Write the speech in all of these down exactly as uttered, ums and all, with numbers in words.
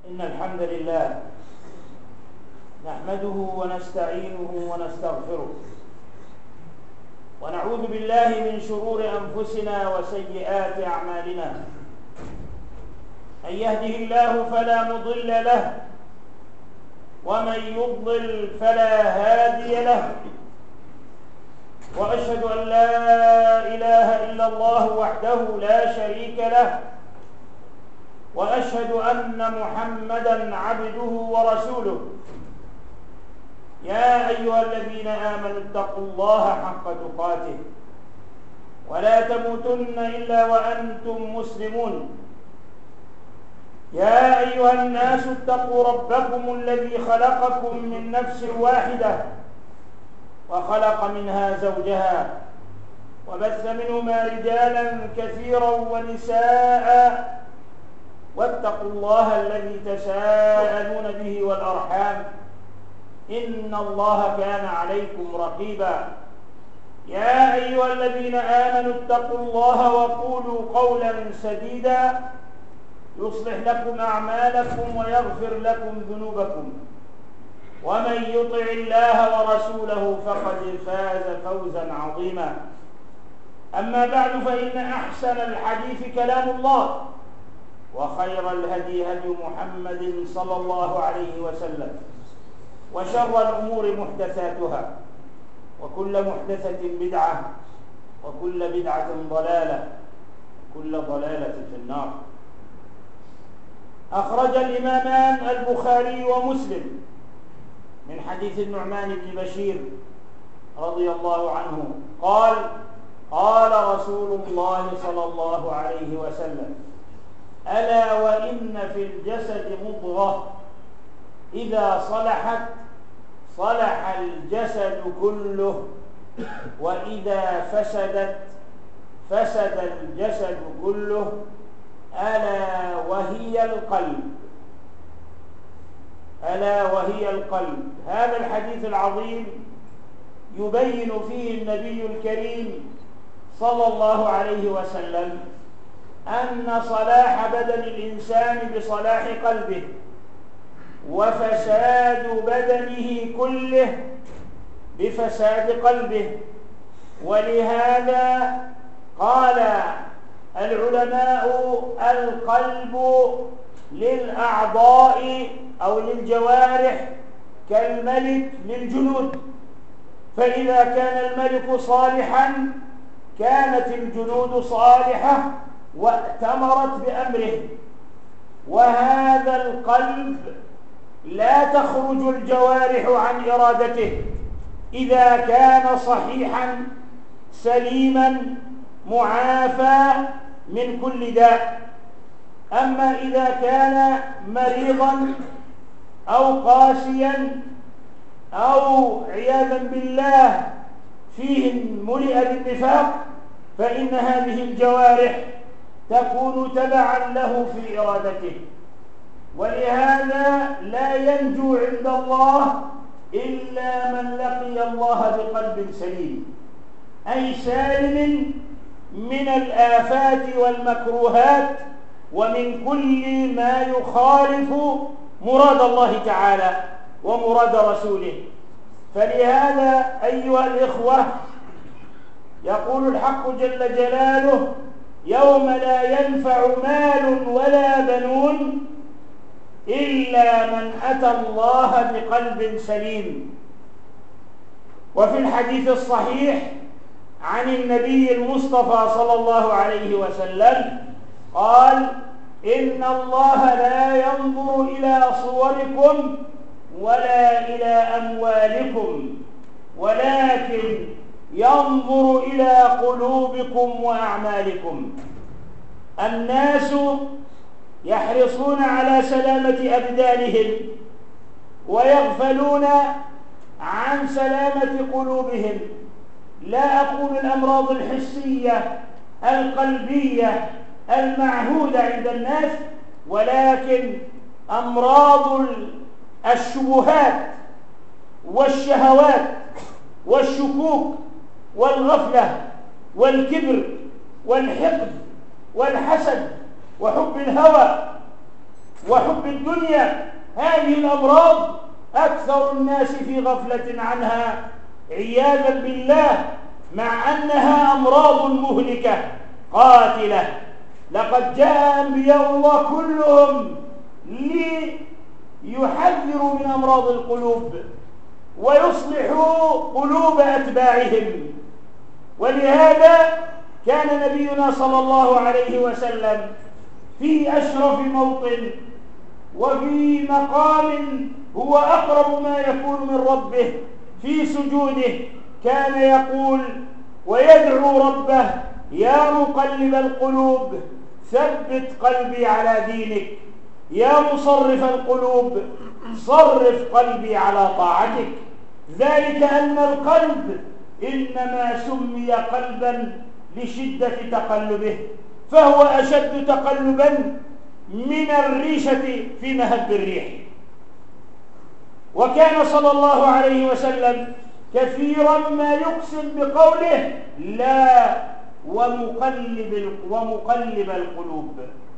إن الحمد لله نحمده ونستعينه ونستغفره ونعوذ بالله من شرور أنفسنا وسيئات أعمالنا. من يهده الله فلا مضل له ومن يضلل فلا هادي له، وأشهد أن لا إله إلا الله وحده لا شريك له، وأشهد أن محمدًا عبده ورسوله. يا أيها الذين آمنوا اتقوا الله حق تقاته ولا تموتن إلا وأنتم مسلمون. يا أيها الناس اتقوا ربكم الذي خلقكم من نفس واحدة وخلق منها زوجها وبث منهما رجالا كثيرا ونساء، واتقوا الله الذي تساءلون به والأرحام إن الله كان عليكم رقيبا. يا أيها الذين آمنوا اتقوا الله وقولوا قولا سديدا يصلح لكم أعمالكم ويغفر لكم ذنوبكم، ومن يطع الله ورسوله فقد فاز فوزا عظيما. أما بعد، فإن أحسن الحديث كلام الله، وخير الهدي هدي محمد صلى الله عليه وسلم، وشر الأمور محدثاتها، وكل محدثة بدعة، وكل بدعة ضلالة، وكل ضلالة في النار. أخرج الإمامان البخاري ومسلم من حديث النعمان بن بشير رضي الله عنه قال: قال رسول الله صلى الله عليه وسلم: ألا وإن في الجسد مضغة إذا صلحت صلح الجسد كله، وإذا فسدت فسد الجسد كله، ألا وهي القلب. ألا وهي القلب. هذا الحديث العظيم يبين فيه النبي الكريم صلى الله عليه وسلم أن صلاح بدن الإنسان بصلاح قلبه، وفساد بدنه كله بفساد قلبه. ولهذا قال العلماء: القلب للأعضاء أو للجوارح كالملك للجنود، فإذا كان الملك صالحا كانت الجنود صالحة واتمرت بأمره. وهذا القلب لا تخرج الجوارح عن إرادته إذا كان صحيحا سليما معافى من كل داء. أما إذا كان مريضا أو قاسيا أو عياذا بالله فيه ملئ بالنفاق، فإن هذه الجوارح تكون تبعا له في إرادته. ولهذا لا ينجو عند الله إلا من لقي الله بقلب سليم، أي سالم من الآفات والمكروهات ومن كل ما يخالف مراد الله تعالى ومراد رسوله. فلهذا أيها الإخوة يقول الحق جل جلاله: يوم لا ينفع مال ولا بنون إلا من أتى الله بقلب سليم. وفي الحديث الصحيح عن النبي المصطفى صلى الله عليه وسلم قال: إن الله لا ينظر إلى صوركم ولا إلى أموالكم، ولكن ينظر إلى قلوبكم وأعمالكم. الناس يحرصون على سلامة أبدانهم ويغفلون عن سلامة قلوبهم. لا أقول الأمراض الحسية القلبية المعهودة عند الناس، ولكن أمراض الشبهات والشهوات والشكوك والغفلة والكبر والحقد والحسد وحب الهوى وحب الدنيا. هذه الأمراض أكثر الناس في غفلة عنها عياذا بالله، مع أنها أمراض مهلكة قاتلة. لقد جاء أنبياء الله كلهم ليحذروا من أمراض القلوب ويصلحوا قلوب أتباعهم، ولهذا كان نبينا صلى الله عليه وسلم في أشرف موطن وفي مقام هو أقرب ما يكون من ربه في سجوده، كان يقول ويدعو ربه: يا مقلب القلوب ثبت قلبي على دينك، يا مصرف القلوب صرف قلبي على طاعتك. ذلك أن القلب إنما سمي قلبا لشدة تقلبه، فهو أشد تقلبا من الريشة في مهب الريح. وكان صلى الله عليه وسلم كثيرا ما يقسم بقوله: لا ومقلب ومقلب القلوب.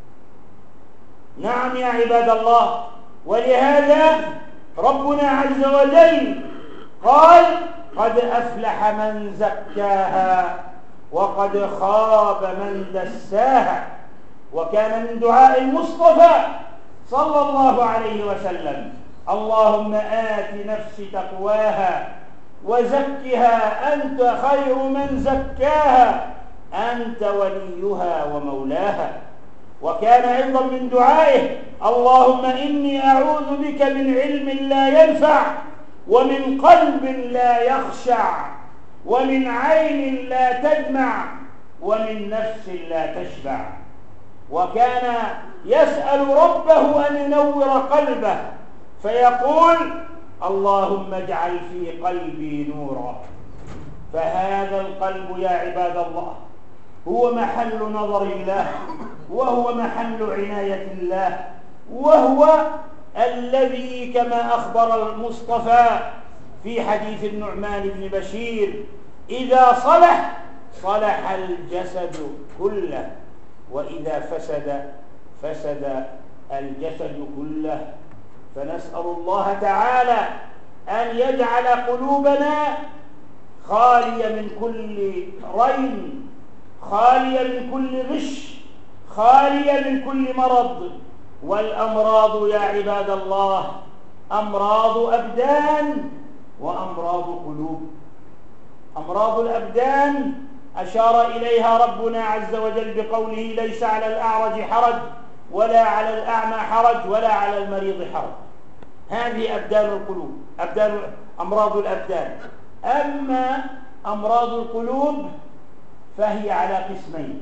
نعم يا عباد الله، ولهذا ربنا عز وجل قال: قد أفلح من زكاها وقد خاب من دساها. وكان من دعاء المصطفى صلى الله عليه وسلم: اللهم آت نفسي تقواها وزكها أنت خير من زكاها أنت وليها ومولاها. وكان أيضا من دعائه: اللهم إني أعوذ بك من علم لا ينفع ومن قلب لا يخشع ومن عين لا تدمع ومن نفس لا تشبع. وكان يسأل ربه أن ينور قلبه فيقول: اللهم اجعل في قلبي نورا. فهذا القلب يا عباد الله هو محل نظر الله، وهو محل عناية الله، وهو الذي كما أخبر المصطفى في حديث النعمان بن بشير: إذا صلح صلح الجسد كله، وإذا فسد فسد الجسد كله. فنسأل الله تعالى أن يجعل قلوبنا خالية من كل رين، خالية من كل غش، خالية من كل مرض. والأمراض يا عباد الله أمراض أبدان وأمراض قلوب. أمراض الأبدان أشار إليها ربنا عز وجل بقوله: ليس على الأعرج حرج ولا على الأعمى حرج ولا على المريض حرج. هذه أبدان القلوب، أبدان أمراض الأبدان. أما أمراض القلوب فهي على قسمين: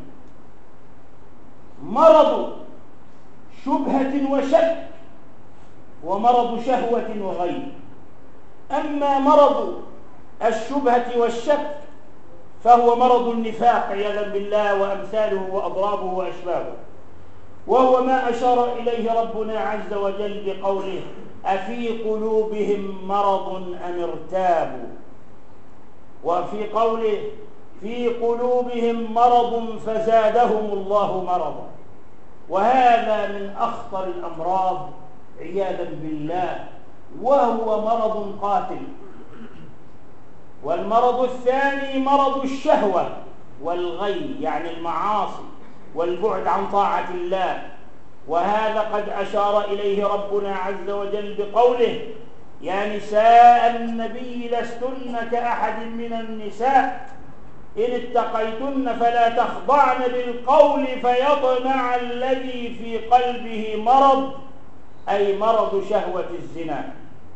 مرض شبهة وشك، ومرض شهوة وغي. أما مرض الشبهة والشك فهو مرض النفاق عياذا بالله وأمثاله وأضرابه وأشباهه، وهو ما أشار إليه ربنا عز وجل بقوله: أفي قلوبهم مرض أم ارتابوا. وفي قوله: في قلوبهم مرض فزادهم الله مرضا. وهذا من أخطر الأمراض عياذا بالله، وهو مرض قاتل. والمرض الثاني مرض الشهوة والغي، يعني المعاصي والبعد عن طاعة الله. وهذا قد أشار إليه ربنا عز وجل بقوله: يا نساء النبي لستن كأحد من النساء إن اتقيتن فلا تخضعن بالقول فيطمع الذي في قلبه مرض، أي مرض شهوة الزنا.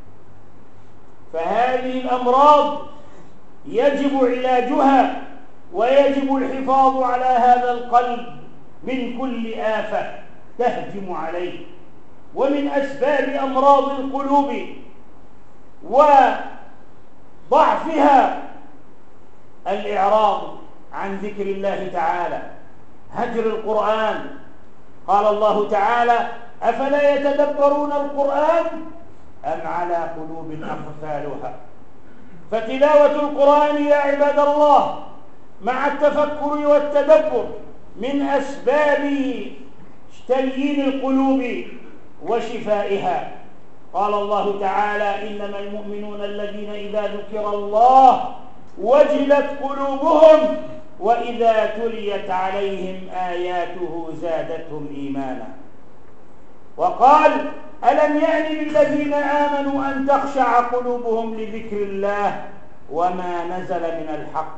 فهذه الأمراض يجب علاجها ويجب الحفاظ على هذا القلب من كل آفة تهجم عليه. ومن أسباب أمراض القلوب وضعفها الإعراض عن ذكر الله تعالى، هجر القرآن. قال الله تعالى: أفلا يتدبرون القرآن أم على قلوب أقفالها. فتلاوة القرآن يا عباد الله مع التفكر والتدبر من أسباب تليين القلوب وشفائها. قال الله تعالى: إنما المؤمنون الذين إذا ذكر الله وجلت قلوبهم وإذا تليت عليهم آياته زادتهم إيمانا. وقال: ألم يأن للذين آمنوا أن تخشع قلوبهم لذكر الله وما نزل من الحق.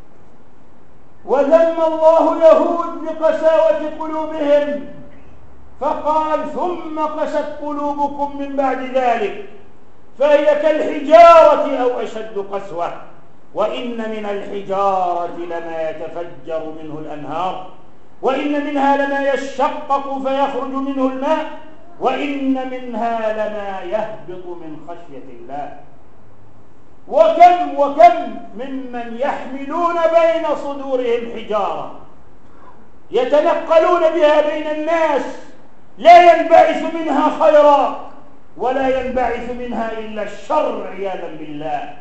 وذم الله اليهود لقساوة قلوبهم فقال: ثم قست قلوبكم من بعد ذلك فهي كالحجارة أو أشد قسوة وإن من الحجارة لما يتفجر منه الأنهار وإن منها لما يشقق فيخرج منه الماء وإن منها لما يهبط من خشية الله. وكم وكم ممن يحملون بين صدورهم حجارة يتنقلون بها بين الناس لا ينبعث منها خيرا ولا ينبعث منها إلا الشر عياذا بالله.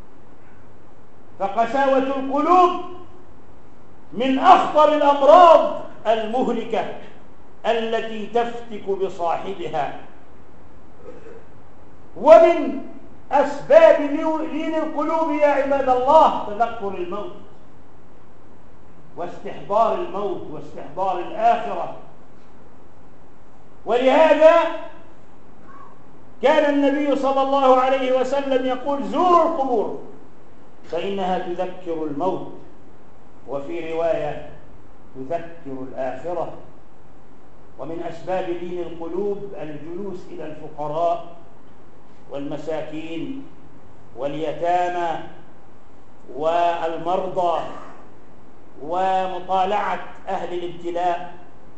فقساوة القلوب من أخطر الأمراض المهلكة التي تفتك بصاحبها. ومن أسباب لين القلوب يا عباد الله تذكر الموت واستحضار الموت واستحضار الآخرة. ولهذا كان النبي صلى الله عليه وسلم يقول: زوروا القبور فإنها تذكر الموت، وفي رواية تذكر الآخرة. ومن أسباب لين القلوب الجلوس إلى الفقراء والمساكين واليتامى والمرضى ومطالعة أهل الابتلاء.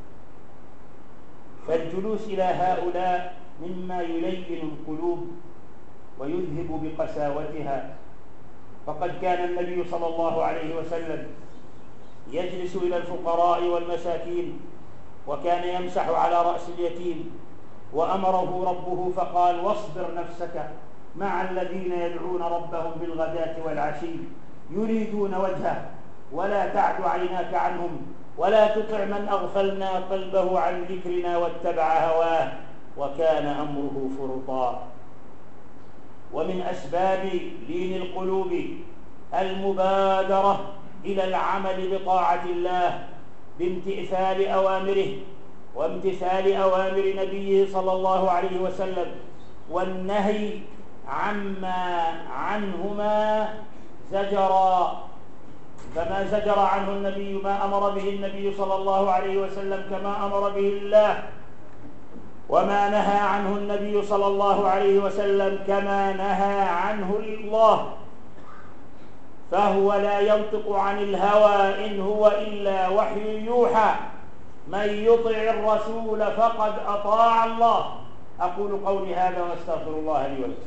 فالجلوس إلى هؤلاء مما يلين القلوب ويذهب بقساوتها. فقد كان النبي صلى الله عليه وسلم يجلس إلى الفقراء والمساكين وكان يمسح على رأس اليتيم، وأمره ربه فقال: واصبر نفسك مع الذين يدعون ربهم بالغداة والعشي يريدون وجهه ولا تعد عيناك عنهم ولا تطع من أغفلنا قلبه عن ذكرنا واتبع هواه وكان أمره فرطا. ومن أسباب لين القلوب المبادرة إلى العمل بطاعة الله بامتثال أوامره وامتثال أوامر نبيه صلى الله عليه وسلم والنهي عما عنهما زجرا. فما زجر عنه النبي ما أمر به النبي صلى الله عليه وسلم كما أمر به الله، وما نهى عنه النبي صلى الله عليه وسلم كما نهى عنه الله. فهو لا ينطق عن الهوى إن هو إلا وحي يوحى. من يطع الرسول فقد أطاع الله. أقول قولي هذا واستغفر الله لي ولكم.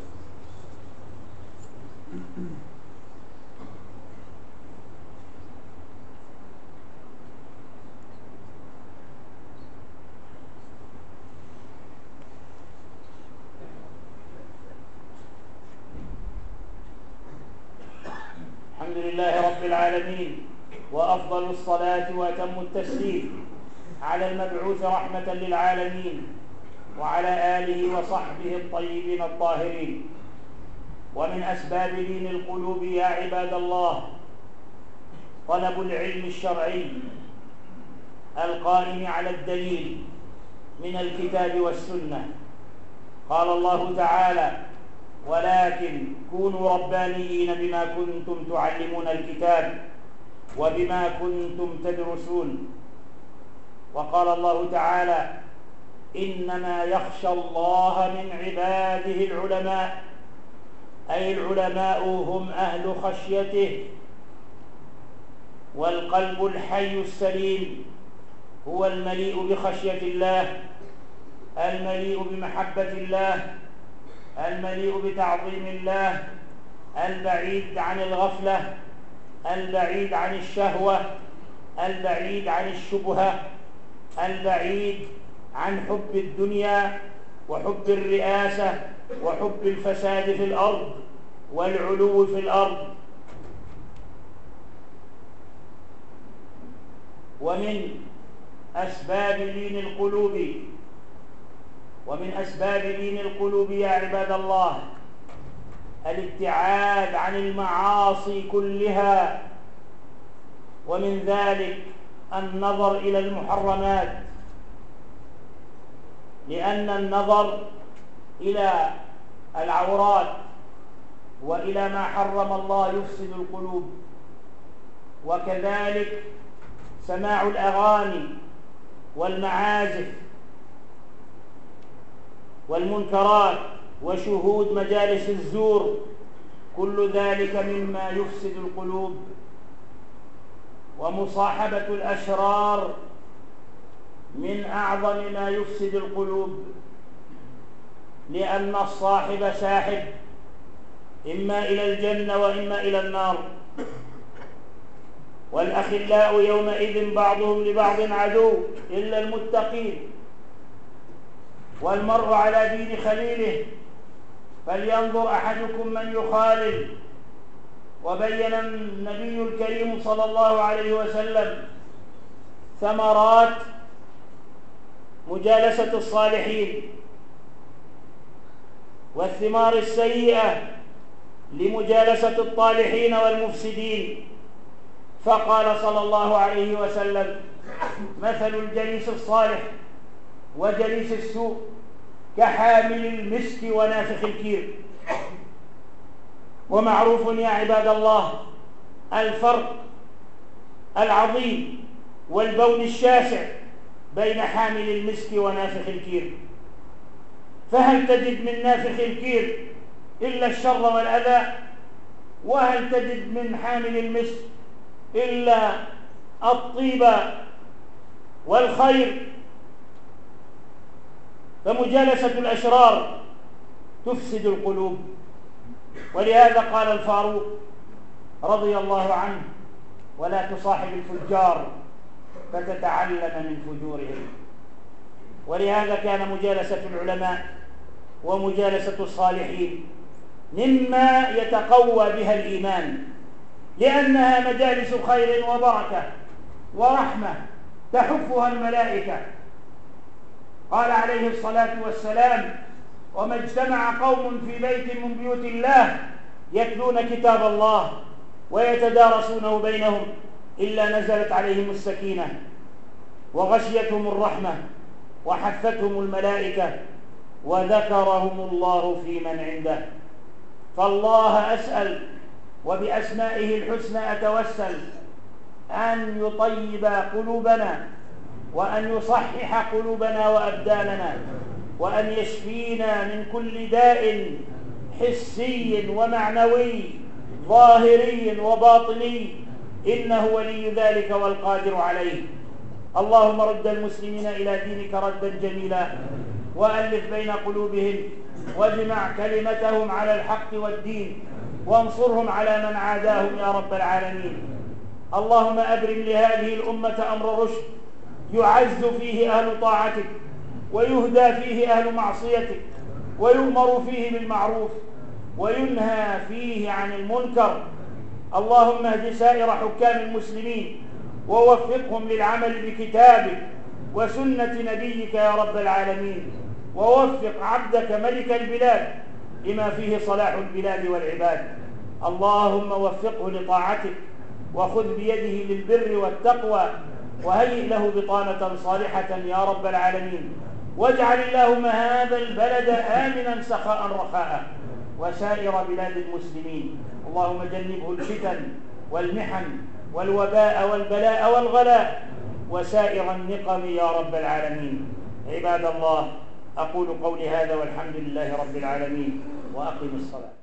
الحمد لله رب العالمين، وأفضل الصلاة وأتم التسليم على المبعوث رحمة للعالمين وعلى آله وصحبه الطيبين الطاهرين. ومن أسباب لين القلوب يا عباد الله طلب العلم الشرعي القائم على الدليل من الكتاب والسنة. قال الله تعالى: ولكن كونوا ربانيين بما كنتم تعلمون الكتاب وبما كنتم تدرسون. وقال الله تعالى: إنما يخشى الله من عباده العلماء، أي العلماء هم أهل خشيته. والقلب الحي السليم هو المليء بخشية الله، المليء بمحبة الله، المليء بتعظيم الله، البعيد عن الغفلة، البعيد عن الشهوة، البعيد عن الشبهة، البعيد عن حب الدنيا وحب الرئاسة وحب الفساد في الأرض والعلو في الأرض. ومن أسباب لين القلوب ومن أسباب لين القلوب يا عباد الله الابتعاد عن المعاصي كلها، ومن ذلك النظر إلى المحرمات، لأن النظر إلى العورات وإلى ما حرم الله يفسد القلوب، وكذلك سماع الأغاني والمعازف والمنكرات وشهود مجالس الزور، كل ذلك مما يفسد القلوب. ومصاحبة الأشرار من أعظم ما يفسد القلوب، لأن الصاحب ساحب إما إلى الجنة وإما إلى النار، والأخلاء يومئذ بعضهم لبعض عدو إلا المتقين، والمرء على دين خليله، فلينظر أحدكم من يخالل. وبين النبي الكريم صلى الله عليه وسلم ثمرات مجالسة الصالحين والثمار السيئة لمجالسة الطالحين والمفسدين، فقال صلى الله عليه وسلم: مثل الجليس الصالح وجليس السوء كحامل المسك ونافخ الكير. ومعروف يا عباد الله الفرق العظيم والبون الشاسع بين حامل المسك ونافخ الكير. فهل تجد من نافخ الكير إلا الشر والأذى؟ وهل تجد من حامل المسك إلا الطيب والخير؟ فمجالسة الأشرار تفسد القلوب، ولهذا قال الفاروق رضي الله عنه: ولا تصاحب الفجار فتتعلم من فجورهم. ولهذا كان مجالسة العلماء ومجالسة الصالحين مما يتقوى بها الإيمان، لأنها مجالس خير وبركة ورحمة تحفها الملائكة. قال عليه الصلاة والسلام: وما اجتمع قوم في بيت من بيوت الله يتلون كتاب الله ويتدارسونه بينهم إلا نزلت عليهم السكينة وغشيتهم الرحمة وحفتهم الملائكة وذكرهم الله في من عنده. فالله أسأل وبأسمائه الحسنى أتوسل أن يطيب قلوبنا وأن يصحح قلوبنا وأبداننا، وأن يشفينا من كل داء حسي ومعنوي ظاهري وباطني، إنه ولي ذلك والقادر عليه. اللهم رد المسلمين إلى دينك ردا جميلا، وألف بين قلوبهم، واجمع كلمتهم على الحق والدين، وانصرهم على من عاداهم يا رب العالمين. اللهم أبرم لهذه الأمة أمر رشد يعز فيه أهل طاعتك ويهدى فيه أهل معصيتك، ويؤمر فيه بالمعروف وينهى فيه عن المنكر. اللهم اهد سائر حكام المسلمين ووفقهم للعمل بكتابك وسنة نبيك يا رب العالمين، ووفق عبدك ملك البلاد لما فيه صلاح البلاد والعباد. اللهم وفقه لطاعتك، وخذ بيده للبر والتقوى، وهيئ له بطانة صالحة يا رب العالمين. واجعل اللهم هذا البلد آمنا سخاء رخاء، وسائر بلاد المسلمين. اللهم جنبه الفتن والمحن والوباء والبلاء والغلاء وسائر النقم يا رب العالمين. عباد الله، أقول قولي هذا والحمد لله رب العالمين، وأقم الصلاة.